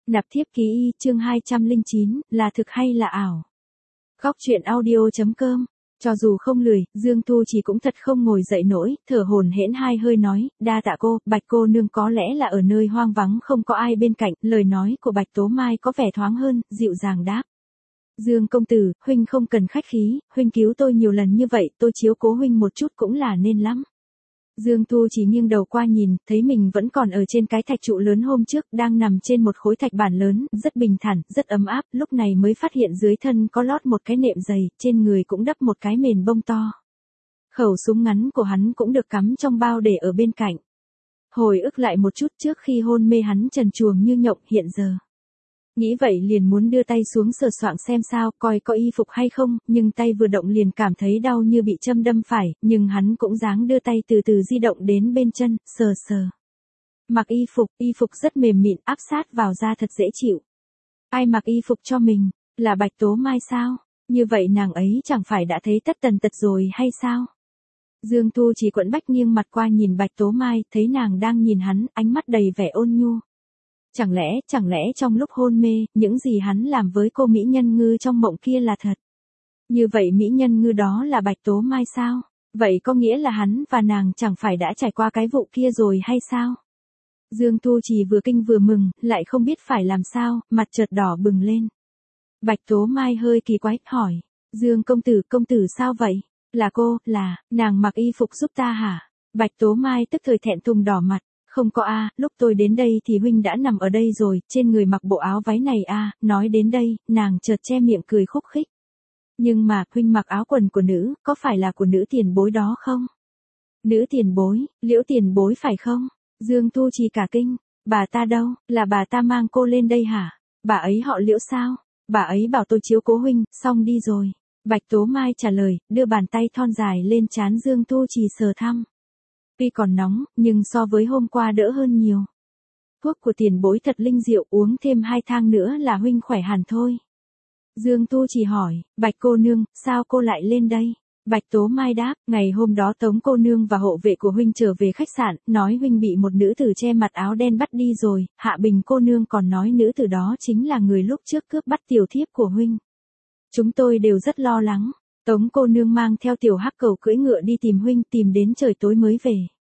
Nạp thiếp ký y, chương 209, là thực hay là ảo? Góc truyện audio.com. Cho dù không lười, Dương Thu Trì cũng thật không ngồi dậy nổi, thở hổn hển hai hơi nói, đa tạ cô, Bạch cô nương có lẽ là ở nơi hoang vắng không có ai bên cạnh, lời nói của Bạch Tố Mai có vẻ thoáng hơn, dịu dàng đáp. Dương công tử, huynh không cần khách khí, huynh cứu tôi nhiều lần như vậy, tôi chiếu cố huynh một chút cũng là nên lắm. Dương Thu Chỉ nghiêng đầu qua nhìn, thấy mình vẫn còn ở trên cái thạch trụ lớn hôm trước, đang nằm trên một khối thạch bản lớn, rất bình thản, rất ấm áp, lúc này mới phát hiện dưới thân có lót một cái nệm dày, trên người cũng đắp một cái mền bông to. Khẩu súng ngắn của hắn cũng được cắm trong bao để ở bên cạnh. Hồi ức lại một chút trước khi hôn mê hắn trần truồng như nhộng hiện giờ. Nghĩ vậy liền muốn đưa tay xuống sờ soạng xem sao, coi có y phục hay không, nhưng tay vừa động liền cảm thấy đau như bị châm đâm phải, nhưng hắn cũng dáng đưa tay từ từ di động đến bên chân, sờ sờ. Mặc y phục rất mềm mịn, áp sát vào da thật dễ chịu. Ai mặc y phục cho mình, là Bạch Tố Mai sao? Như vậy nàng ấy chẳng phải đã thấy tất tần tật rồi hay sao? Dương Thu Chỉ quẫn bách nghiêng mặt qua nhìn Bạch Tố Mai, thấy nàng đang nhìn hắn, ánh mắt đầy vẻ ôn nhu. Chẳng lẽ trong lúc hôn mê, những gì hắn làm với cô mỹ nhân ngư trong mộng kia là thật? Như vậy mỹ nhân ngư đó là Bạch Tố Mai sao? Vậy có nghĩa là hắn và nàng chẳng phải đã trải qua cái vụ kia rồi hay sao? Dương Thu Trì vừa kinh vừa mừng, lại không biết phải làm sao, mặt chợt đỏ bừng lên. Bạch Tố Mai hơi kỳ quái, hỏi. Dương công tử sao vậy? Là, nàng mặc y phục giúp ta hả? Bạch Tố Mai tức thời thẹn thùng đỏ mặt. Không có lúc tôi đến đây thì huynh đã nằm ở đây rồi, trên người mặc bộ áo váy này nói đến đây, nàng chợt che miệng cười khúc khích. Nhưng mà, huynh mặc áo quần của nữ, có phải là của nữ tiền bối đó không? Nữ tiền bối, Liễu tiền bối phải không? Dương Thu Trì cả kinh, bà ta đâu, là bà ta mang cô lên đây hả? Bà ấy họ Liễu sao? Bà ấy bảo tôi chiếu cố huynh, xong đi rồi. Bạch Tố Mai trả lời, đưa bàn tay thon dài lên trán Dương Thu Trì sờ thăm. Tuy còn nóng, nhưng so với hôm qua đỡ hơn nhiều. Thuốc của tiền bối thật linh diệu, uống thêm 2 thang nữa là huynh khỏe hẳn thôi. Dương Thu Chỉ hỏi, Bạch cô nương, sao cô lại lên đây? Bạch Tố Mai đáp, ngày hôm đó Tống cô nương và hộ vệ của huynh trở về khách sạn, nói huynh bị một nữ tử che mặt áo đen bắt đi rồi, Hạ Bình cô nương còn nói nữ tử đó chính là người lúc trước cướp bắt tiểu thiếp của huynh. Chúng tôi đều rất lo lắng. Tống cô nương mang theo tiểu hắc cầu cưỡi ngựa đi tìm huynh, tìm đến trời tối mới về.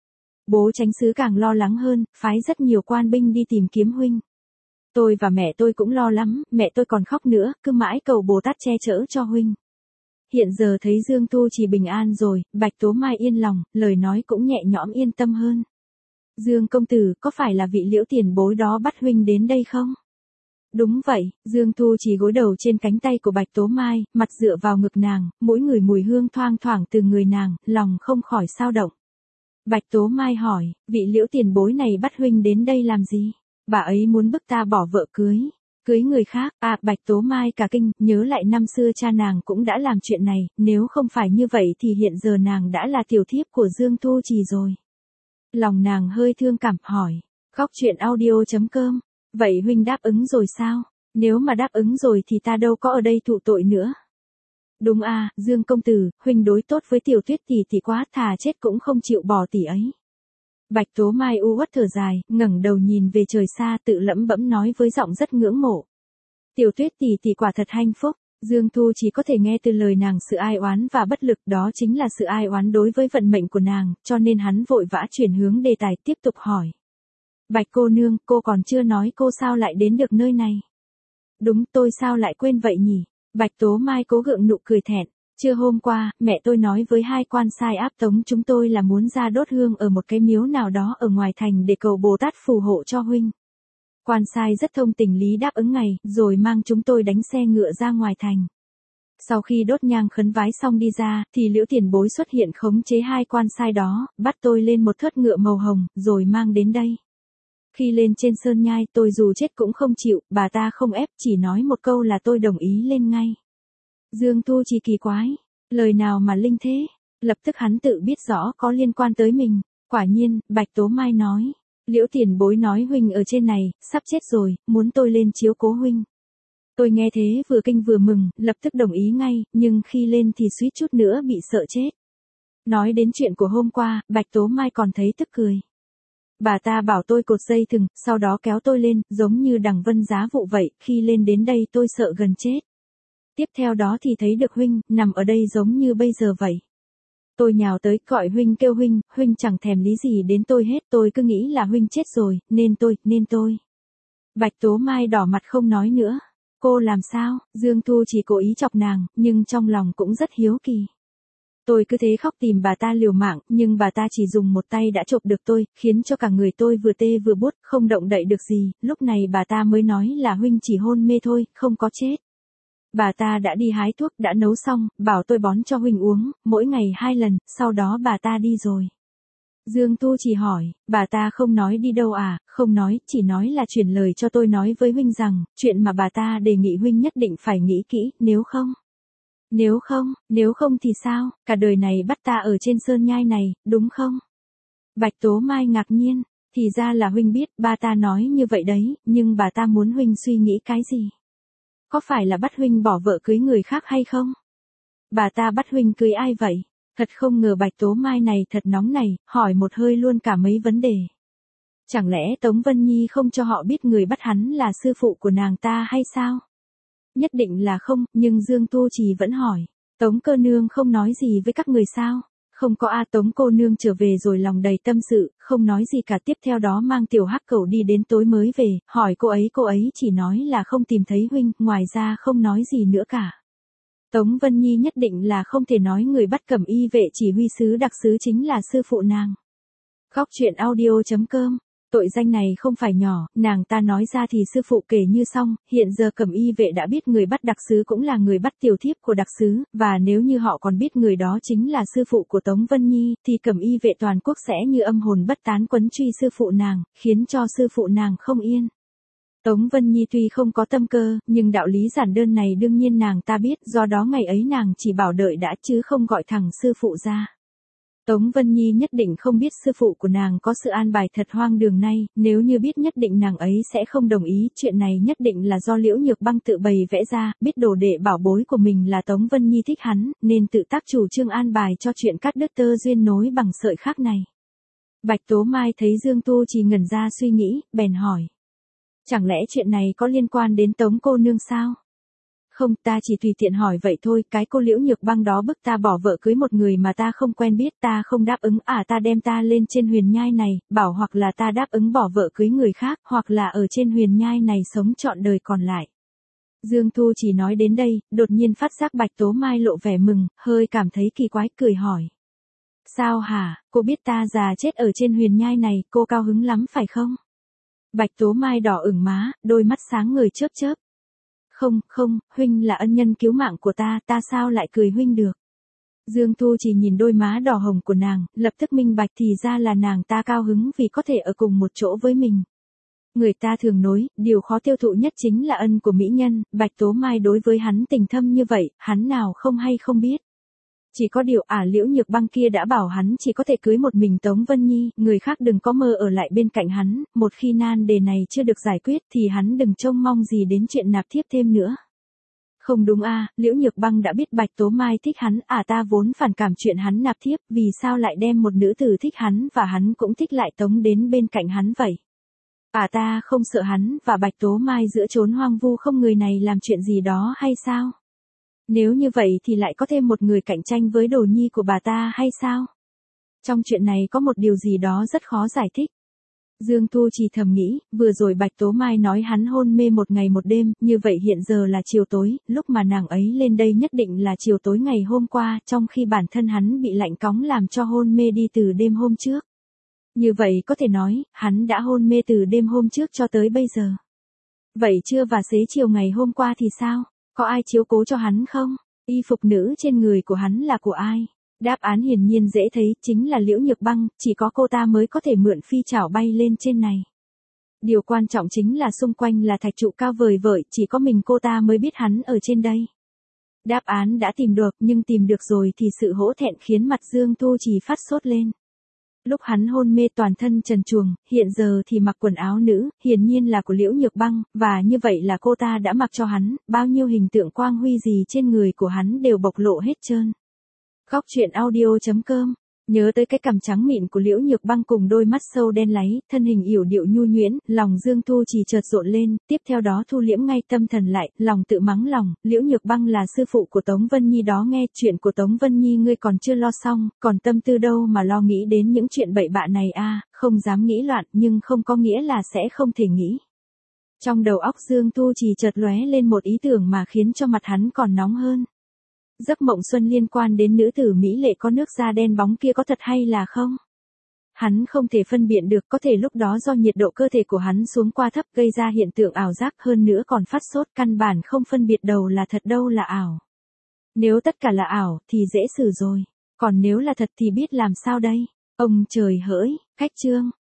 Bố chánh sứ càng lo lắng hơn, phái rất nhiều quan binh đi tìm kiếm huynh. Tôi và mẹ tôi cũng lo lắm, mẹ tôi còn khóc nữa, cứ mãi cầu Bồ Tát che chở cho huynh. Hiện giờ thấy Dương Thu Chỉ bình an rồi, Bạch Tố Mai yên lòng, lời nói cũng nhẹ nhõm yên tâm hơn. Dương công tử, có phải là vị Liễu tiền bối đó bắt huynh đến đây không? Đúng vậy, Dương Thu Chỉ gối đầu trên cánh tay của Bạch Tố Mai, mặt dựa vào ngực nàng, mỗi người mùi hương thoang thoảng từ người nàng, lòng không khỏi xao động. Bạch Tố Mai hỏi, vị Liễu tiền bối này bắt huynh đến đây làm gì? Bà ấy muốn bức ta bỏ vợ cưới người khác. Bạch Tố Mai cả kinh, nhớ lại năm xưa cha nàng cũng đã làm chuyện này, nếu không phải như vậy thì hiện giờ nàng đã là tiểu thiếp của Dương Thu Chỉ rồi. Lòng nàng hơi thương cảm, hỏi, góc truyện audio.com. Vậy huynh đáp ứng rồi sao? Nếu mà đáp ứng rồi thì ta đâu có ở đây thụ tội nữa. Đúng Dương công tử, huynh đối tốt với Tiểu Tuyết tỷ quá, thà chết cũng không chịu bỏ tỷ ấy. Bạch Tố Mai u uất thở dài, ngẩng đầu nhìn về trời xa, tự lẩm bẩm nói với giọng rất ngưỡng mộ. Tiểu Tuyết tỷ quả thật hạnh phúc. Dương Thu chỉ có thể nghe từ lời nàng sự ai oán và bất lực, đó chính là sự ai oán đối với vận mệnh của nàng, cho nên hắn vội vã chuyển hướng đề tài, tiếp tục hỏi. Bạch cô nương, cô còn chưa nói cô sao lại đến được nơi này. Đúng, tôi sao lại quên vậy nhỉ? Bạch Tố Mai cố gượng nụ cười thẹn. Trưa hôm qua, mẹ tôi nói với hai quan sai áp tống chúng tôi là muốn ra đốt hương ở một cái miếu nào đó ở ngoài thành để cầu Bồ Tát phù hộ cho huynh. Quan sai rất thông tình lý đáp ứng ngày, rồi mang chúng tôi đánh xe ngựa ra ngoài thành. Sau khi đốt nhang khấn vái xong đi ra, thì Liễu tiền bối xuất hiện khống chế hai quan sai đó, bắt tôi lên một thớt ngựa màu hồng, rồi mang đến đây. Khi lên trên sơn nhai, tôi dù chết cũng không chịu, bà ta không ép, chỉ nói một câu là tôi đồng ý lên ngay. Dương Thu Chỉ kỳ quái, lời nào mà linh thế, lập tức hắn tự biết rõ có liên quan tới mình. Quả nhiên, Bạch Tố Mai nói, Liễu tiền bối nói huynh ở trên này, sắp chết rồi, muốn tôi lên chiếu cố huynh. Tôi nghe thế vừa kinh vừa mừng, lập tức đồng ý ngay, nhưng khi lên thì suýt chút nữa bị sợ chết. Nói đến chuyện của hôm qua, Bạch Tố Mai còn thấy tức cười. Bà ta bảo tôi cột dây thừng, sau đó kéo tôi lên, giống như đằng vân giá vụ vậy, khi lên đến đây tôi sợ gần chết. Tiếp theo đó thì thấy được huynh, nằm ở đây giống như bây giờ vậy. Tôi nhào tới, gọi huynh kêu huynh, huynh chẳng thèm lý gì đến tôi hết, tôi cứ nghĩ là huynh chết rồi, nên tôi. Bạch Tố Mai đỏ mặt không nói nữa. Cô làm sao? Dương Thu chỉ cố ý chọc nàng, nhưng trong lòng cũng rất hiếu kỳ. Tôi cứ thế khóc tìm bà ta liều mạng, nhưng bà ta chỉ dùng một tay đã chộp được tôi, khiến cho cả người tôi vừa tê vừa buốt, không động đậy được gì, lúc này bà ta mới nói là huynh chỉ hôn mê thôi, không có chết. Bà ta đã đi hái thuốc, đã nấu xong, bảo tôi bón cho huynh uống, mỗi ngày 2 lần, sau đó bà ta đi rồi. Dương Tu chỉ hỏi, bà ta không nói đi đâu à, không nói, chỉ nói là chuyển lời cho tôi nói với huynh rằng, chuyện mà bà ta đề nghị huynh nhất định phải nghĩ kỹ, nếu không thì sao, cả đời này bắt ta ở trên sơn nhai này, đúng không? Bạch Tố Mai ngạc nhiên, thì ra là huynh biết, bà ta nói như vậy đấy, nhưng bà ta muốn huynh suy nghĩ cái gì? Có phải là bắt huynh bỏ vợ cưới người khác hay không? Bà ta bắt huynh cưới ai vậy? Thật không ngờ Bạch Tố Mai này thật nóng này, hỏi một hơi luôn cả mấy vấn đề. Chẳng lẽ Tống Vân Nhi không cho họ biết người bắt hắn là sư phụ của nàng ta hay sao? Nhất định là không, nhưng Dương Tu Trì vẫn hỏi. Tống cô nương không nói gì với các người sao? Không có a. Tống cô nương trở về rồi lòng đầy tâm sự, không nói gì cả. Tiếp theo đó mang tiểu hắc cẩu đi đến tối mới về, hỏi cô ấy chỉ nói là không tìm thấy huynh, ngoài ra không nói gì nữa cả. Tống Vân Nhi nhất định là không thể nói người bắt Cẩm Y vệ chỉ huy sứ đặc sứ chính là sư phụ nàng. Góc truyện audio.com. Tội danh này không phải nhỏ, nàng ta nói ra thì sư phụ kể như xong, hiện giờ Cẩm Y vệ đã biết người bắt đặc sứ cũng là người bắt tiểu thiếp của đặc sứ, và nếu như họ còn biết người đó chính là sư phụ của Tống Vân Nhi, thì Cẩm Y vệ toàn quốc sẽ như âm hồn bất tán quấn truy sư phụ nàng, khiến cho sư phụ nàng không yên. Tống Vân Nhi tuy không có tâm cơ, nhưng đạo lý giản đơn này đương nhiên nàng ta biết, do đó ngày ấy nàng chỉ bảo đợi đã chứ không gọi thẳng sư phụ ra. Tống Vân Nhi nhất định không biết sư phụ của nàng có sự an bài thật hoang đường này, nếu như biết nhất định nàng ấy sẽ không đồng ý, chuyện này nhất định là do Liễu Nhược Băng tự bày vẽ ra, biết đồ đệ bảo bối của mình là Tống Vân Nhi thích hắn, nên tự tác chủ trương an bài cho chuyện cắt đứt tơ duyên nối bằng sợi khác này. Bạch Tố Mai thấy Dương Tu chỉ ngẩn ra suy nghĩ, bèn hỏi. Chẳng lẽ chuyện này có liên quan đến Tống cô nương sao? Không, ta chỉ tùy tiện hỏi vậy thôi, cái cô Liễu Nhược Băng đó bức ta bỏ vợ cưới một người mà ta không quen biết, ta không đáp ứng, ta đem ta lên trên huyền nhai này, bảo hoặc là ta đáp ứng bỏ vợ cưới người khác, hoặc là ở trên huyền nhai này sống trọn đời còn lại. Dương Thu chỉ nói đến đây, đột nhiên phát giác Bạch Tố Mai lộ vẻ mừng, hơi cảm thấy kỳ quái, cười hỏi. Sao hả, cô biết ta già chết ở trên huyền nhai này, cô cao hứng lắm phải không? Bạch Tố Mai đỏ ửng má, đôi mắt sáng ngời chớp chớp. Không, huynh là ân nhân cứu mạng của ta sao lại cười huynh được. Dương Thu chỉ nhìn đôi má đỏ hồng của nàng, lập tức minh bạch thì ra là nàng ta cao hứng vì có thể ở cùng một chỗ với mình. Người ta thường nói, điều khó tiêu thụ nhất chính là ân của mỹ nhân, Bạch Tố Mai đối với hắn tình thâm như vậy, hắn nào không hay không biết. Chỉ có điều Liễu Nhược Băng kia đã bảo hắn chỉ có thể cưới một mình Tống Vân Nhi, người khác đừng có mơ ở lại bên cạnh hắn, một khi nan đề này chưa được giải quyết thì hắn đừng trông mong gì đến chuyện nạp thiếp thêm nữa. Không đúng Liễu Nhược Băng đã biết Bạch Tố Mai thích hắn, ta vốn phản cảm chuyện hắn nạp thiếp, vì sao lại đem một nữ tử thích hắn và hắn cũng thích lại tống đến bên cạnh hắn vậy? Ta không sợ hắn và Bạch Tố Mai giữa chốn hoang vu không người này làm chuyện gì đó hay sao? Nếu như vậy thì lại có thêm một người cạnh tranh với đồ nhi của bà ta hay sao? Trong chuyện này có một điều gì đó rất khó giải thích. Dương Tu chỉ thầm nghĩ, vừa rồi Bạch Tố Mai nói hắn hôn mê một ngày một đêm, như vậy hiện giờ là chiều tối, lúc mà nàng ấy lên đây nhất định là chiều tối ngày hôm qua, trong khi bản thân hắn bị lạnh cóng làm cho hôn mê đi từ đêm hôm trước. Như vậy có thể nói, hắn đã hôn mê từ đêm hôm trước cho tới bây giờ. Vậy trưa và xế chiều ngày hôm qua thì sao? Có ai chiếu cố cho hắn không? Y phục nữ trên người của hắn là của ai? Đáp án hiển nhiên dễ thấy, chính là Liễu Nhược Băng, chỉ có cô ta mới có thể mượn phi chảo bay lên trên này. Điều quan trọng chính là xung quanh là thạch trụ cao vời vợi, chỉ có mình cô ta mới biết hắn ở trên đây. Đáp án đã tìm được, nhưng tìm được rồi thì sự hổ thẹn khiến mặt Dương Tu chỉ phát sốt lên. Lúc hắn hôn mê toàn thân trần truồng, hiện giờ thì mặc quần áo nữ, hiển nhiên là của Liễu Nhược Băng, và như vậy là cô ta đã mặc cho hắn, bao nhiêu hình tượng quang huy gì trên người của hắn đều bộc lộ hết trơn. Góc truyện audio.com Nhớ tới cái cằm trắng mịn của Liễu Nhược Băng cùng đôi mắt sâu đen láy, thân hình yểu điệu nhu nhuyễn, lòng Dương Thu Trì chợt rộn lên, tiếp theo đó thu liễm ngay tâm thần lại, lòng tự mắng lòng, Liễu Nhược Băng là sư phụ của Tống Vân Nhi đó nghe, chuyện của Tống Vân Nhi ngươi còn chưa lo xong, còn tâm tư đâu mà lo nghĩ đến những chuyện bậy bạ này a, không dám nghĩ loạn, nhưng không có nghĩa là sẽ không thể nghĩ. Trong đầu óc Dương Thu Trì chợt lóe lên một ý tưởng mà khiến cho mặt hắn còn nóng hơn. Giấc mộng xuân liên quan đến nữ tử mỹ lệ có nước da đen bóng kia có thật hay là không? Hắn không thể phân biệt được, có thể lúc đó do nhiệt độ cơ thể của hắn xuống qua thấp gây ra hiện tượng ảo giác, hơn nữa còn phát sốt, căn bản không phân biệt đâu là thật đâu là ảo. Nếu tất cả là ảo thì dễ xử rồi, còn nếu là thật thì biết làm sao đây? Ông trời hỡi, cách chương